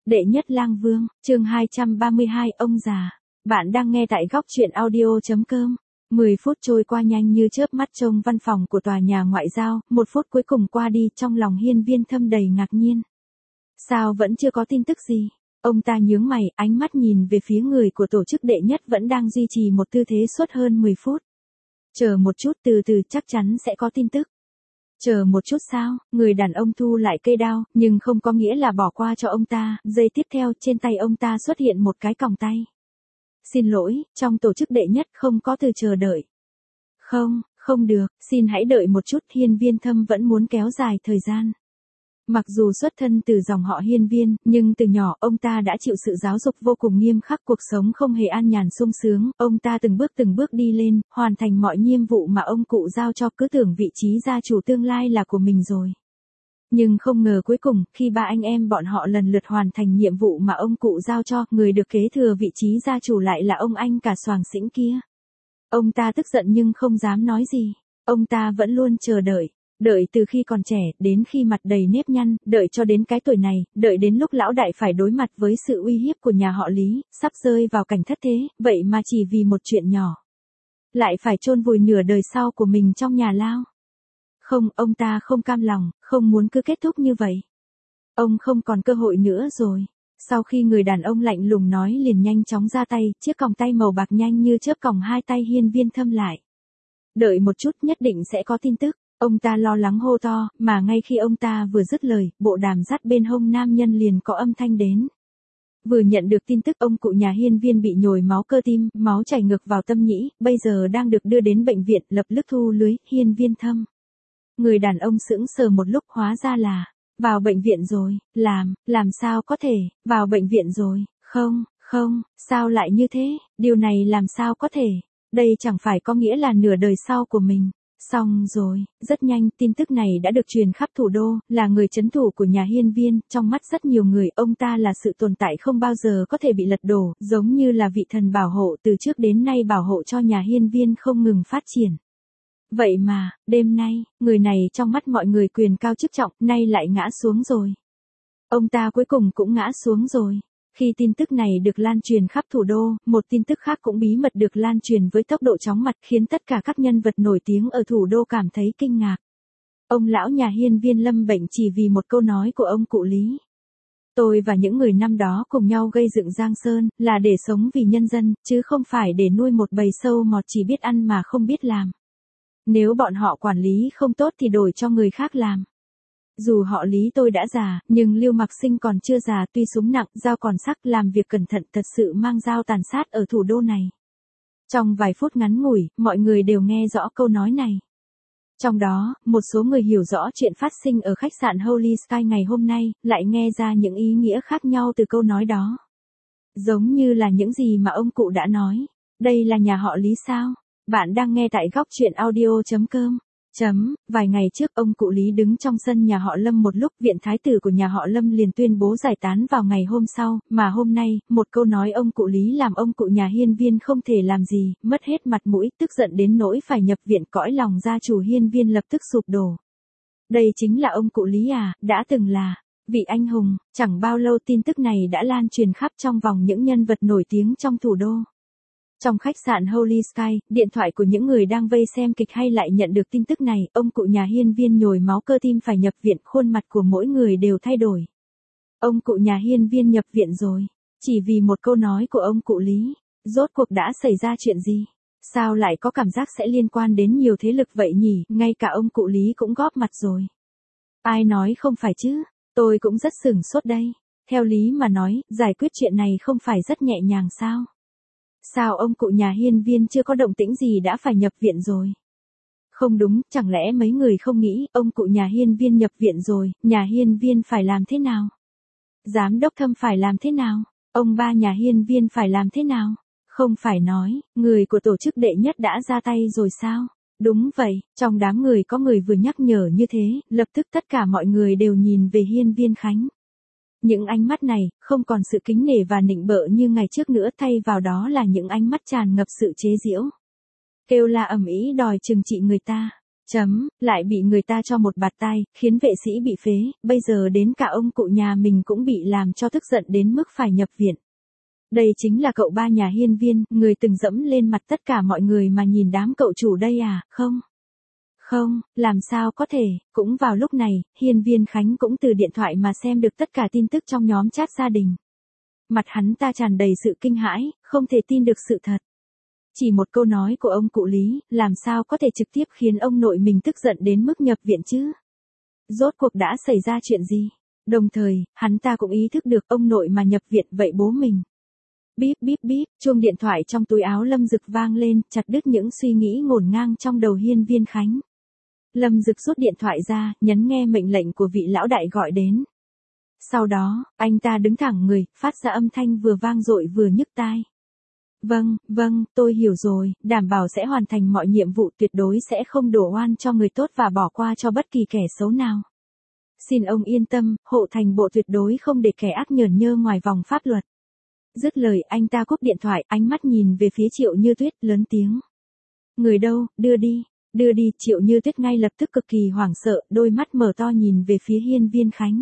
Đệ nhất lang vương, chương 232 ông già. Bạn đang nghe tại góc truyện audio.com. 10 phút trôi qua nhanh như chớp mắt trông văn phòng của tòa nhà ngoại giao, 1 phút cuối cùng qua đi trong lòng Hiên Viên Thâm đầy ngạc nhiên. Sao vẫn chưa có tin tức gì? Ông ta nhướng mày, ánh mắt nhìn về phía người của tổ chức đệ nhất vẫn đang duy trì một tư thế suốt hơn 10 phút. Chờ một chút, từ từ chắc chắn sẽ có tin tức. Chờ một chút sao, người đàn ông thu lại cây đao, nhưng không có nghĩa là bỏ qua cho ông ta, giây tiếp theo trên tay ông ta xuất hiện một cái còng tay. Xin lỗi, trong tổ chức đệ nhất không có từ chờ đợi. Không được, xin hãy đợi một chút, Hiên Viên Thâm vẫn muốn kéo dài thời gian. Mặc dù xuất thân từ dòng họ Hiên Viên, nhưng từ nhỏ ông ta đã chịu sự giáo dục vô cùng nghiêm khắc, cuộc sống không hề an nhàn sung sướng, ông ta từng bước đi lên, hoàn thành mọi nhiệm vụ mà ông cụ giao cho, cứ tưởng vị trí gia chủ tương lai là của mình rồi. Nhưng không ngờ cuối cùng, khi ba anh em bọn họ lần lượt hoàn thành nhiệm vụ mà ông cụ giao cho, người được kế thừa vị trí gia chủ lại là ông anh cả Soàng Xĩnh kia. Ông ta tức giận nhưng không dám nói gì, ông ta vẫn luôn chờ đợi. Đợi từ khi còn trẻ, đến khi mặt đầy nếp nhăn, đợi cho đến cái tuổi này, đợi đến lúc lão đại phải đối mặt với sự uy hiếp của nhà họ Lý, sắp rơi vào cảnh thất thế, vậy mà chỉ vì một chuyện nhỏ. Lại phải chôn vùi nửa đời sau của mình trong nhà lao. Không, ông ta không cam lòng, không muốn cứ kết thúc như vậy. Ông không còn cơ hội nữa rồi. Sau khi người đàn ông lạnh lùng nói liền nhanh chóng ra tay, chiếc còng tay màu bạc nhanh như chớp còng hai tay Hiên Viên Thâm lại. Đợi một chút, nhất định sẽ có tin tức. Ông ta lo lắng hô to, mà ngay khi ông ta vừa dứt lời, bộ đàm dắt bên hông nam nhân liền có âm thanh đến. Vừa nhận được tin tức ông cụ nhà Hiên Viên bị nhồi máu cơ tim, máu chảy ngược vào tâm nhĩ, bây giờ đang được đưa đến bệnh viện, lập tức thu lưới, Hiên Viên Thâm. Người đàn ông sững sờ một lúc, hóa ra là, vào bệnh viện rồi, làm sao có thể, vào bệnh viện rồi, không, sao lại như thế, điều này làm sao có thể, đây chẳng phải có nghĩa là nửa đời sau của mình. Xong rồi, rất nhanh, tin tức này đã được truyền khắp thủ đô, là người trấn thủ của nhà Hiên Viên, trong mắt rất nhiều người, ông ta là sự tồn tại không bao giờ có thể bị lật đổ, giống như là vị thần bảo hộ từ trước đến nay bảo hộ cho nhà Hiên Viên không ngừng phát triển. Vậy mà, đêm nay, người này trong mắt mọi người quyền cao chức trọng, nay lại ngã xuống rồi. Ông ta cuối cùng cũng ngã xuống rồi. Khi tin tức này được lan truyền khắp thủ đô, một tin tức khác cũng bí mật được lan truyền với tốc độ chóng mặt khiến tất cả các nhân vật nổi tiếng ở thủ đô cảm thấy kinh ngạc. Ông lão nhà Hiên Viên lâm bệnh chỉ vì một câu nói của ông cụ Lý. Tôi và những người năm đó cùng nhau gây dựng Giang Sơn, là để sống vì nhân dân, chứ không phải để nuôi một bầy sâu mọt chỉ biết ăn mà không biết làm. Nếu bọn họ quản lý không tốt thì đổi cho người khác làm. Dù họ Lý tôi đã già, nhưng Lưu Mặc Sinh còn chưa già, tuy súng nặng, dao còn sắc, làm việc cẩn thận, thật sự mang dao tàn sát ở thủ đô này. Trong vài phút ngắn ngủi, mọi người đều nghe rõ câu nói này. Trong đó, một số người hiểu rõ chuyện phát sinh ở khách sạn Holy Sky ngày hôm nay, lại nghe ra những ý nghĩa khác nhau từ câu nói đó. Giống như là những gì mà ông cụ đã nói. Đây là nhà họ Lý sao? Bạn đang nghe tại góc truyện audio.com. Vài ngày trước ông cụ Lý đứng trong sân nhà họ Lâm một lúc, viện thái tử của nhà họ Lâm liền tuyên bố giải tán vào ngày hôm sau, mà hôm nay, một câu nói ông cụ Lý làm ông cụ nhà Hiên Viên không thể làm gì, mất hết mặt mũi, tức giận đến nỗi phải nhập viện, cõi lòng gia chủ Hiên Viên lập tức sụp đổ. Đây chính là ông cụ Lý à, đã từng là vị anh hùng, chẳng bao lâu tin tức này đã lan truyền khắp trong vòng những nhân vật nổi tiếng trong thủ đô. Trong khách sạn Holy Sky, điện thoại của những người đang vây xem kịch hay lại nhận được tin tức này, ông cụ nhà Hiên Viên nhồi máu cơ tim phải nhập viện, khuôn mặt của mỗi người đều thay đổi. Ông cụ nhà Hiên Viên nhập viện rồi, chỉ vì một câu nói của ông cụ Lý. Rốt cuộc đã xảy ra chuyện gì? Sao lại có cảm giác sẽ liên quan đến nhiều thế lực vậy nhỉ, ngay cả ông cụ Lý cũng góp mặt rồi. Ai nói không phải chứ, tôi cũng rất sửng sốt đây. Theo lý mà nói, giải quyết chuyện này không phải rất nhẹ nhàng sao? Sao ông cụ nhà Hiên Viên chưa có động tĩnh gì đã phải nhập viện rồi? Không đúng, chẳng lẽ mấy người không nghĩ, ông cụ nhà Hiên Viên nhập viện rồi, nhà Hiên Viên phải làm thế nào? Giám đốc Thâm phải làm thế nào? Ông ba nhà Hiên Viên phải làm thế nào? Không phải nói, người của tổ chức đệ nhất đã ra tay rồi sao? Đúng vậy, trong đám người có người vừa nhắc nhở như thế, lập tức tất cả mọi người đều nhìn về Hiên Viên Khánh. Những ánh mắt này, không còn sự kính nể và nịnh bợ như ngày trước nữa, thay vào đó là những ánh mắt tràn ngập sự chế giễu. Kêu la ầm ĩ đòi trừng trị người ta. Lại bị người ta cho một bạt tai, khiến vệ sĩ bị phế, bây giờ đến cả ông cụ nhà mình cũng bị làm cho tức giận đến mức phải nhập viện. Đây chính là cậu ba nhà Hiên Viên, người từng dẫm lên mặt tất cả mọi người mà nhìn đám cậu chủ đây à, không? Không, làm sao có thể, cũng vào lúc này, Hiên Viên Khánh cũng từ điện thoại mà xem được tất cả tin tức trong nhóm chat gia đình. Mặt hắn ta tràn đầy sự kinh hãi, không thể tin được sự thật. Chỉ một câu nói của ông cụ Lý, làm sao có thể trực tiếp khiến ông nội mình tức giận đến mức nhập viện chứ? Rốt cuộc đã xảy ra chuyện gì? Đồng thời, hắn ta cũng ý thức được ông nội mà nhập viện vậy bố mình. Bíp bíp bíp, chuông điện thoại trong túi áo Lâm Dực vang lên, chặt đứt những suy nghĩ ngổn ngang trong đầu Hiên Viên Khánh. Lâm Dực rút điện thoại ra, nhấn nghe mệnh lệnh của vị lão đại gọi đến. Sau đó, anh ta đứng thẳng người, phát ra âm thanh vừa vang dội vừa nhức tai. Vâng, tôi hiểu rồi, đảm bảo sẽ hoàn thành mọi nhiệm vụ, tuyệt đối sẽ không đổ oan cho người tốt và bỏ qua cho bất kỳ kẻ xấu nào. Xin ông yên tâm, hộ thành bộ tuyệt đối không để kẻ ác nhởn nhơ ngoài vòng pháp luật. Dứt lời anh ta cúp điện thoại, ánh mắt nhìn về phía Triệu Như Tuyết, lớn tiếng. Người đâu, đưa đi, Triệu Như Tuyết ngay lập tức cực kỳ hoảng sợ, đôi mắt mở to nhìn về phía Hiên Viên Khánh.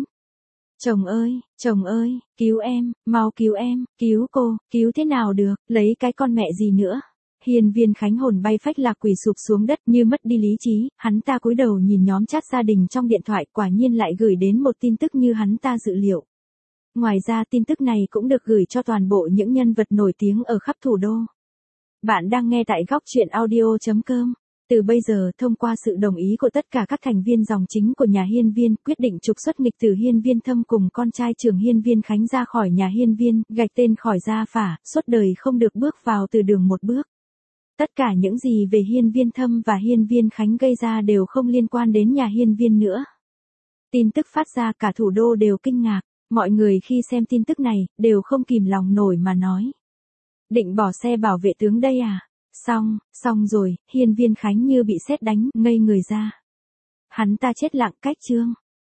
Chồng ơi, cứu em, mau cứu em, cứu cô, cứu thế nào được, lấy cái con mẹ gì nữa. Hiên Viên Khánh hồn bay phách lạc quỳ sụp xuống đất như mất đi lý trí, hắn ta cúi đầu nhìn nhóm chat gia đình trong điện thoại, quả nhiên lại gửi đến một tin tức như hắn ta dự liệu. Ngoài ra tin tức này cũng được gửi cho toàn bộ những nhân vật nổi tiếng ở khắp thủ đô. Bạn đang nghe tại góc truyện audio.com. Từ bây giờ, thông qua sự đồng ý của tất cả các thành viên dòng chính của nhà Hiên Viên, quyết định trục xuất nghịch tử Hiên Viên Thâm cùng con trai trưởng Hiên Viên Khánh ra khỏi nhà Hiên Viên, gạch tên khỏi gia phả, suốt đời không được bước vào từ đường một bước. Tất cả những gì về Hiên Viên Thâm và Hiên Viên Khánh gây ra đều không liên quan đến nhà Hiên Viên nữa. Tin tức phát ra cả thủ đô đều kinh ngạc, mọi người khi xem tin tức này, đều không kìm lòng nổi mà nói. Định bỏ xe bảo vệ tướng đây à? Xong rồi, Hiên Viên Khánh như bị sét đánh, ngây người ra. Hắn ta chết lặng cách chương.